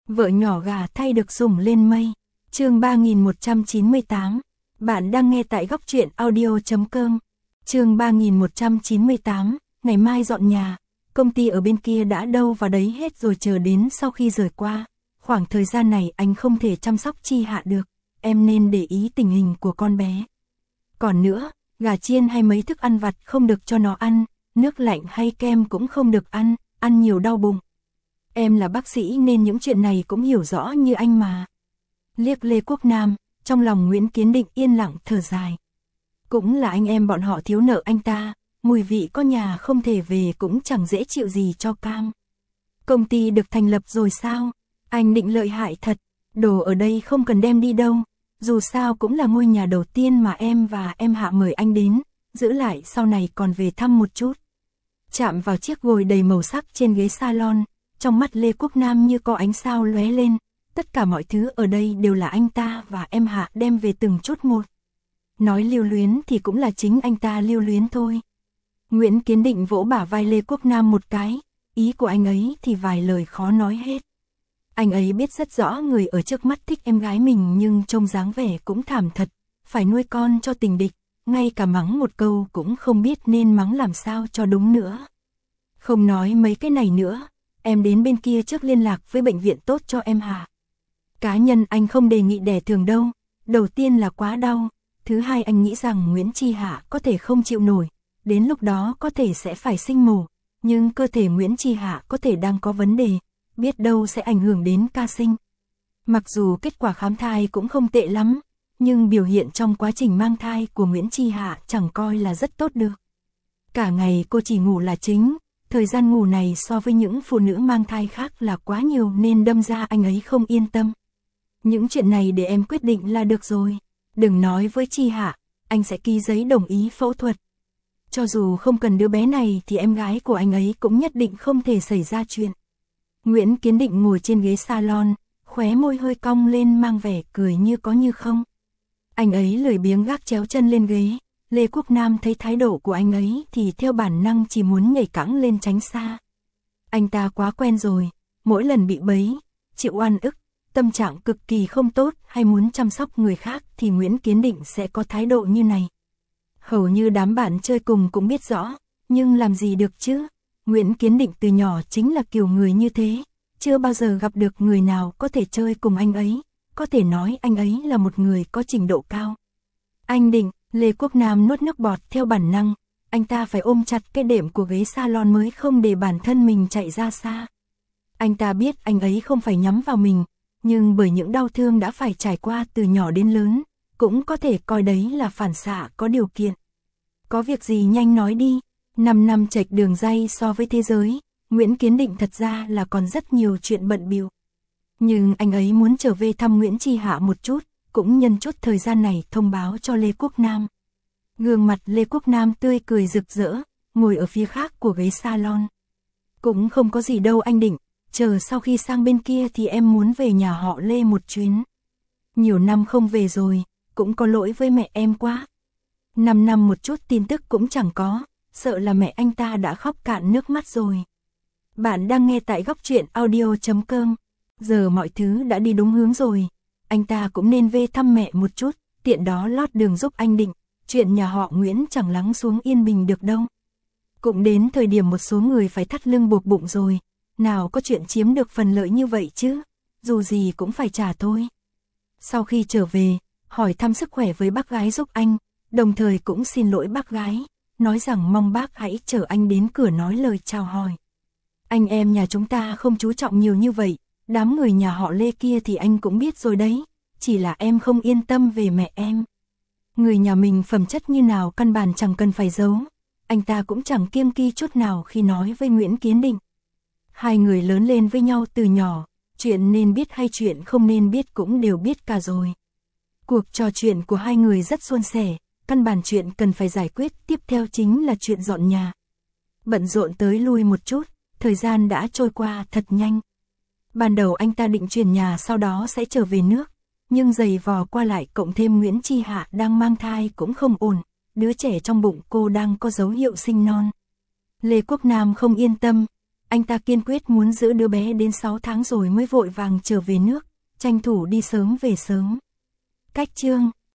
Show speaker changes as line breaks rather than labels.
Vợ nhỏ gà thay được sủng lên mây. Chương 3198. Bạn đang nghe tại góc truyện audio.com. Chương 3198. Ngày mai dọn nhà. Công ty ở bên kia đã đâu vào đấy hết rồi, chờ đến sau khi rời qua. Khoảng thời gian này anh không thể chăm sóc Chi Hạ được. Em nên để ý tình hình của con bé. Còn nữa, gà chiên hay mấy thức ăn vặt không được cho nó ăn. Nước lạnh hay kem cũng không được ăn. Ăn nhiều đau bụng. Em là bác sĩ nên những chuyện này cũng hiểu rõ như anh mà. Liếc Lê Quốc Nam, trong lòng Nguyễn Kiến Định yên lặng thở dài. Cũng là anh em bọn họ thiếu nợ anh ta, mùi vị có nhà không thể về cũng chẳng dễ chịu gì cho cam. Công ty được thành lập rồi sao? Anh Định lợi hại thật, đồ ở đây không cần đem đi đâu. Dù sao cũng là ngôi nhà đầu tiên mà em và em Hạ mời anh đến, giữ lại sau này còn về thăm một chút. Chạm vào chiếc gối đầy màu sắc trên ghế salon, trong mắt Lê Quốc Nam như có ánh sao lóe lên. Tất cả mọi thứ ở đây đều là anh ta và em Hạ đem về từng chút một. Nói lưu luyến thì cũng là chính anh ta lưu luyến thôi. Nguyễn Kiến Định vỗ bả vai Lê Quốc Nam một cái, ý của anh ấy thì vài lời khó nói hết. Anh ấy biết rất rõ người ở trước mắt thích em gái mình nhưng trông dáng vẻ cũng thảm thật, phải nuôi con cho tình địch, ngay cả mắng một câu cũng không biết nên mắng làm sao cho đúng nữa. Không nói mấy cái này nữa, em đến bên kia trước liên lạc với bệnh viện tốt cho em Hạ. Cá nhân anh không đề nghị đẻ thường đâu, đầu tiên là quá đau, thứ hai anh nghĩ rằng Nguyễn Chi Hạ có thể không chịu nổi, đến lúc đó có thể sẽ phải sinh mổ, nhưng cơ thể Nguyễn Chi Hạ có thể đang có vấn đề, biết đâu sẽ ảnh hưởng đến ca sinh. Mặc dù kết quả khám thai cũng không tệ lắm, nhưng biểu hiện trong quá trình mang thai của Nguyễn Chi Hạ chẳng coi là rất tốt được. Cả ngày cô chỉ ngủ là chính, thời gian ngủ này so với những phụ nữ mang thai khác là quá nhiều nên đâm ra anh ấy không yên tâm. Những chuyện này để em quyết định là được rồi. Đừng nói với Chi Hạ, anh sẽ ký giấy đồng ý phẫu thuật. Cho dù không cần đứa bé này thì em gái của anh ấy cũng nhất định không thể xảy ra chuyện. Nguyễn Kiến Định ngồi trên ghế salon, khóe môi hơi cong lên mang vẻ cười như có như không. Anh ấy lười biếng gác chéo chân lên ghế. Lê Quốc Nam thấy thái độ của anh ấy thì theo bản năng chỉ muốn nhảy cẫng lên tránh xa. Anh ta quá quen rồi, mỗi lần bị bấy, chịu oan ức, tâm trạng cực kỳ không tốt hay muốn chăm sóc người khác thì Nguyễn Kiến Định sẽ có thái độ như này. Hầu như đám bạn chơi cùng cũng biết rõ, nhưng làm gì được chứ? Nguyễn Kiến Định từ nhỏ chính là kiểu người như thế, chưa bao giờ gặp được người nào có thể chơi cùng anh ấy, có thể nói anh ấy là một người có trình độ cao. Anh Định, Lê Quốc Nam nuốt nước bọt theo bản năng, anh ta phải ôm chặt cái đệm của ghế salon mới không để bản thân mình chạy ra xa. Anh ta biết anh ấy không phải nhắm vào mình, nhưng bởi những đau thương đã phải trải qua từ nhỏ đến lớn, cũng có thể coi đấy là phản xạ có điều kiện. Có việc gì nhanh nói đi, 5 năm chệch đường ray so với thế giới, Nguyễn Kiến Định thật ra là còn rất nhiều chuyện bận bịu. Nhưng anh ấy muốn trở về thăm Nguyễn Chi Hạ một chút, cũng nhân chút thời gian này thông báo cho Lê Quốc Nam. Gương mặt Lê Quốc Nam tươi cười rực rỡ, ngồi ở phía khác của ghế salon. Cũng không có gì đâu anh Định, chờ sau khi sang bên kia thì em muốn về nhà họ Lê một chuyến. Nhiều năm không về rồi, cũng có lỗi với mẹ em quá. 5 năm một chút tin tức cũng chẳng có, sợ là mẹ anh ta đã khóc cạn nước mắt rồi. Bạn đang nghe tại góc truyện audio.com. Giờ mọi thứ đã đi đúng hướng rồi, anh ta cũng nên về thăm mẹ một chút, tiện đó lót đường giúp anh Định, chuyện nhà họ Nguyễn chẳng lắng xuống yên bình được đâu. Cũng đến thời điểm một số người phải thắt lưng buộc bụng rồi, nào có chuyện chiếm được phần lợi như vậy chứ, dù gì cũng phải trả thôi. Sau khi trở về, hỏi thăm sức khỏe với bác gái giúp anh, đồng thời cũng xin lỗi bác gái, nói rằng mong bác hãy chở anh đến cửa nói lời chào hỏi. Anh em nhà chúng ta không chú trọng nhiều như vậy, đám người nhà họ Lê kia thì anh cũng biết rồi đấy, chỉ là em không yên tâm về mẹ em. Người nhà mình phẩm chất như nào căn bản chẳng cần phải giấu, anh ta cũng chẳng kiêng kỵ chút nào khi nói với Nguyễn Kiến Định. Hai người lớn lên với nhau từ nhỏ, chuyện nên biết hay chuyện không nên biết cũng đều biết cả rồi. Cuộc trò chuyện của hai người rất suôn sẻ, căn bản chuyện cần phải giải quyết tiếp theo chính là chuyện dọn nhà. Bận rộn tới lui một chút, thời gian đã trôi qua thật nhanh. Ban đầu anh ta định chuyển nhà sau đó sẽ trở về nước, nhưng giày vò qua lại cộng thêm Nguyễn Chi Hạ đang mang thai cũng không ổn, đứa trẻ trong bụng cô đang có dấu hiệu sinh non. Lê Quốc Nam không yên tâm, Anh ta kiên quyết muốn giữ đứa bé đến 6 tháng rồi mới vội vàng trở về nước, tranh thủ đi sớm về sớm. Cách chương